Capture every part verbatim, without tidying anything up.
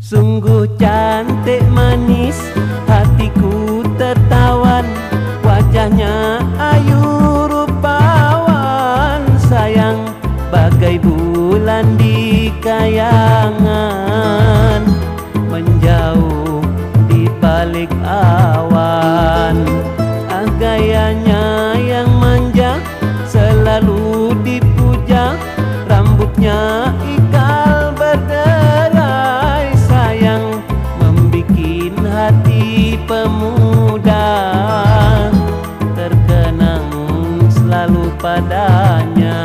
Sungguh cantik manis, hatiku tertawan, wajahnya ayu rupawan. Sayang bagai bulan di kayangan, menjauh di balik awan. Ah, gayanya yang manja selalu dipuja, rambutnya ikal berderai. Sayang membikin hati pemuda terkenang selalu padanya.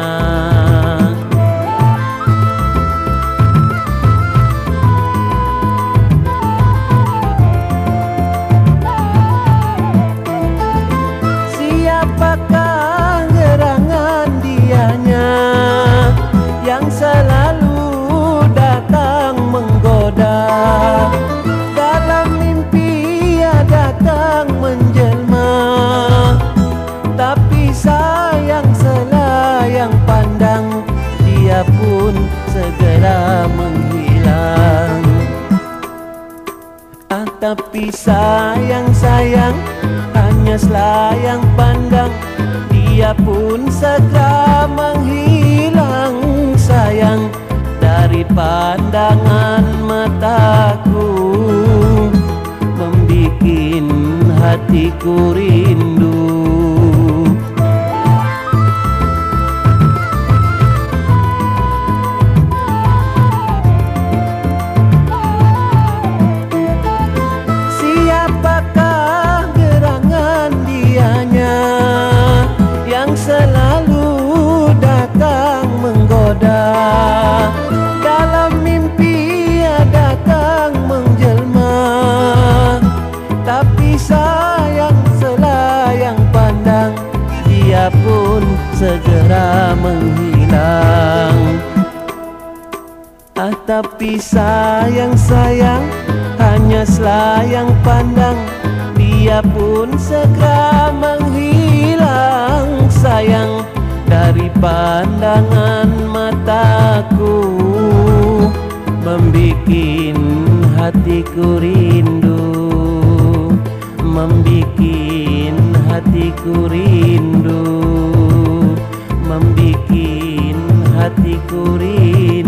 Siapakah gerangan dianya yang selalu datang menggoda? Dalam mimpi ia datang menjelma, tapi sayang selayang pandang dia pun segera menghilang. Ah, tapi sayang sayang hanya selayang pandang dia pun segera menghilang. Sayang dari pandangan mataku, membikin hatiku rindu. Siapakah gerangan dianya yang selalu datang menggoda? Dalam mimpi ia datang menjelma, tapi sayang selayang pandang dia pun segera menghilang. Ah, tapi sayang sayang hanya selayang pandang dia pun segera menghilang. Sayang dari pandangan mataku, membikin hatiku rindu, membikin hatiku rindu, membikin hatiku rindu.